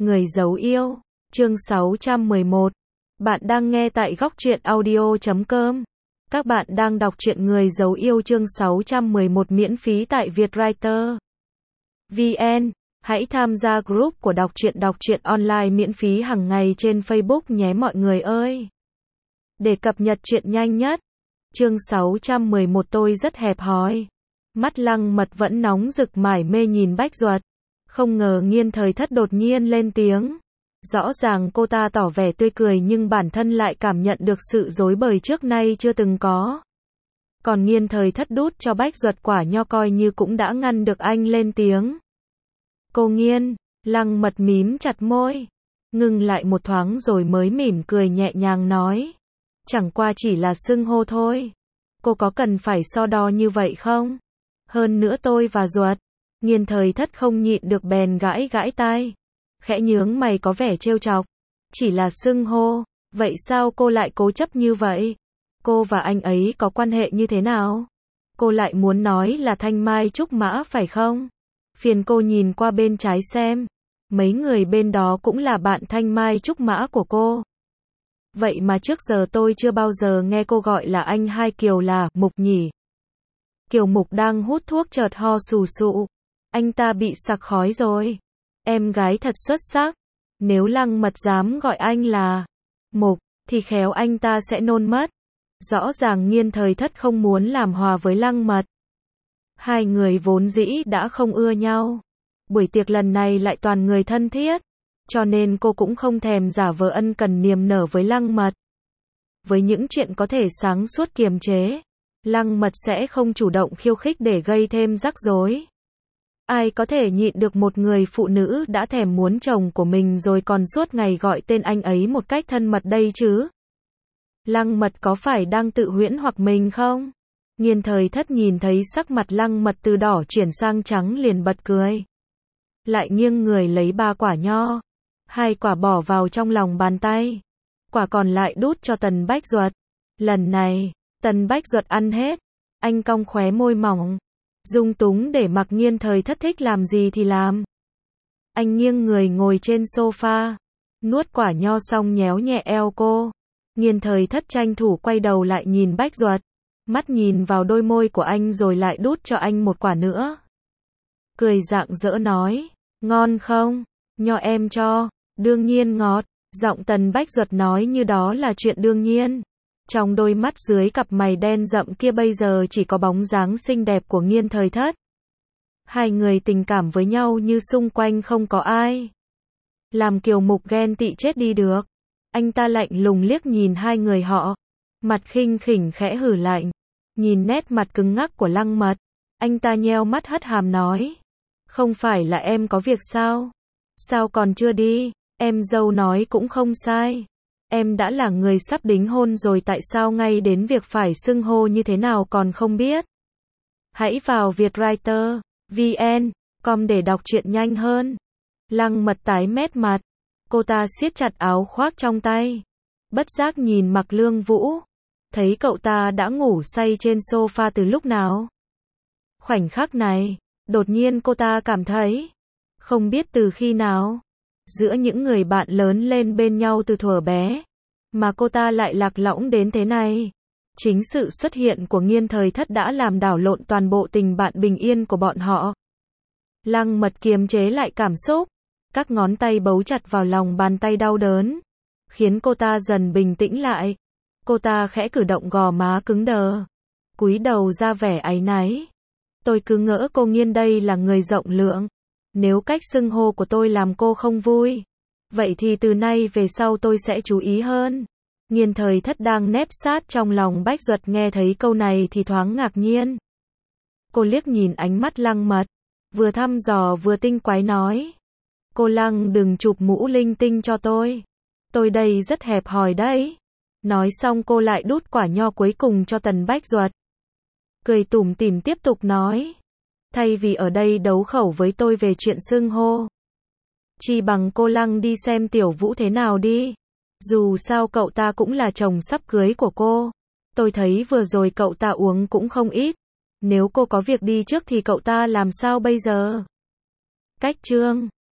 Người giấu yêu, chương 611. Bạn đang nghe tại góc truyện audio.com. Các bạn đang đọc truyện Người giấu yêu chương 611 miễn phí tại Vietwriter VN. Hãy tham gia group của đọc truyện online miễn phí hàng ngày trên Facebook nhé mọi người ơi. Để cập nhật truyện nhanh nhất. Chương 611 tôi rất hẹp hòi. Mắt Lăng Mật vẫn nóng rực mải mê nhìn Bách Duật. Không ngờ Nghiên Thời Thất đột nhiên lên tiếng. Rõ ràng cô ta tỏ vẻ tươi cười nhưng bản thân lại cảm nhận được sự rối bời trước nay chưa từng có. Còn Nghiên Thời Thất đút cho Bách Duật quả nho coi như cũng đã ngăn được anh lên tiếng. Cô Nghiên, Lăng Mật mím chặt môi. Ngừng lại một thoáng rồi mới mỉm cười nhẹ nhàng nói. Chẳng qua chỉ là xưng hô thôi. Cô có cần phải so đo như vậy không? Hơn nữa tôi và Duật. Nghiên Thời Thất không nhịn được bèn gãi gãi tai. Khẽ nhướng mày có vẻ trêu chọc. Chỉ là xưng hô, vậy sao cô lại cố chấp như vậy? Cô và anh ấy có quan hệ như thế nào? Cô lại muốn nói là Thanh Mai Trúc Mã phải không? Phiền cô nhìn qua bên trái xem. Mấy người bên đó cũng là bạn Thanh Mai Trúc Mã của cô. Vậy mà trước giờ tôi chưa bao giờ nghe cô gọi là anh hai Kiều là Mục nhỉ? Kiều Mục đang hút thuốc chợt ho sù sụ. Anh ta bị sặc khói rồi. Em gái thật xuất sắc. Nếu Lăng Mật dám gọi anh là Mục, thì khéo anh ta sẽ nôn mất. Rõ ràng Nghiên Thời Thất không muốn làm hòa với Lăng Mật. Hai người vốn dĩ đã không ưa nhau. Buổi tiệc lần này lại toàn người thân thiết. Cho nên cô cũng không thèm giả vờ ân cần niềm nở với Lăng Mật. Với những chuyện có thể sáng suốt kiềm chế, Lăng Mật sẽ không chủ động khiêu khích để gây thêm rắc rối. Ai có thể nhịn được một người phụ nữ đã thèm muốn chồng của mình rồi còn suốt ngày gọi tên anh ấy một cách thân mật đây chứ? Lăng Mật có phải đang tự huyễn hoặc mình không? Nghiên Thời Thất nhìn thấy sắc mặt Lăng Mật từ đỏ chuyển sang trắng liền bật cười. Lại nghiêng người lấy 3 quả nho. 2 quả bỏ vào trong lòng bàn tay. Quả còn lại đút cho Tần Bách Duật. Lần này, Tần Bách Duật ăn hết. Anh cong khóe môi mỏng. Dung túng để mặc Nghiên Thời Thất thích làm gì thì làm. Anh nghiêng người ngồi trên sofa. Nuốt quả nho xong nhéo nhẹ eo cô. Nghiên Thời Thất tranh thủ quay đầu lại nhìn Bách Duật. Mắt nhìn vào đôi môi của anh rồi lại đút cho anh một quả nữa. Cười rạng rỡ nói. Ngon không? Nho em cho. Đương nhiên ngọt. Giọng Tần Bách Duật nói như đó là chuyện đương nhiên. Trong đôi mắt dưới cặp mày đen rậm kia bây giờ chỉ có bóng dáng xinh đẹp của Nghiên Thời Thất. Hai người tình cảm với nhau như xung quanh không có ai. Làm Kiều Mục ghen tị chết đi được. Anh ta lạnh lùng liếc nhìn hai người họ. Mặt khinh khỉnh khẽ hử lạnh. Nhìn nét mặt cứng ngắc của Lăng Mật. Anh ta nheo mắt hất hàm nói. Không phải là em có việc sao? Sao còn chưa đi? Em dâu nói cũng không sai. Em đã là người sắp đính hôn rồi tại sao ngay đến việc phải xưng hô như thế nào còn không biết? Hãy vào Vietwriter VN.com để đọc truyện nhanh hơn. Lăng Mật tái mét mặt. Cô ta siết chặt áo khoác trong tay. Bất giác nhìn Mạc Lương Vũ. Thấy cậu ta đã ngủ say trên sofa từ lúc nào? Khoảnh khắc này, đột nhiên cô ta cảm thấy. Không biết từ khi nào. Giữa những người bạn lớn lên bên nhau từ thuở bé. Mà cô ta lại lạc lõng đến thế này. Chính sự xuất hiện của Nghiên Thời Thất đã làm đảo lộn toàn bộ tình bạn bình yên của bọn họ. Lăng Mật kiềm chế lại cảm xúc. Các ngón tay bấu chặt vào lòng bàn tay đau đớn. Khiến cô ta dần bình tĩnh lại. Cô ta khẽ cử động gò má cứng đờ. Cúi đầu ra vẻ áy náy. Tôi cứ ngỡ cô Nghiên đây là người rộng lượng. Nếu cách xưng hô của tôi làm cô không vui, vậy thì từ nay về sau tôi sẽ chú ý hơn. Nghiên Thời Thất đang nép sát trong lòng Bách Duật nghe thấy câu này thì thoáng ngạc nhiên. Cô liếc nhìn ánh mắt Lăng Mật, vừa thăm dò vừa tinh quái nói. Cô Lăng đừng chụp mũ linh tinh cho tôi. Tôi đây rất hẹp hòi đấy. Nói xong cô lại đút quả nho cuối cùng cho Tần Bách Duật. Cười tủm tỉm tiếp tục nói. Thay vì ở đây đấu khẩu với tôi về chuyện xưng hô, chi bằng cô Lăng đi xem Tiểu Vũ thế nào đi. Dù sao cậu ta cũng là chồng sắp cưới của cô. Tôi thấy vừa rồi cậu ta uống cũng không ít. Nếu cô có việc đi trước thì cậu ta làm sao bây giờ? Cách chương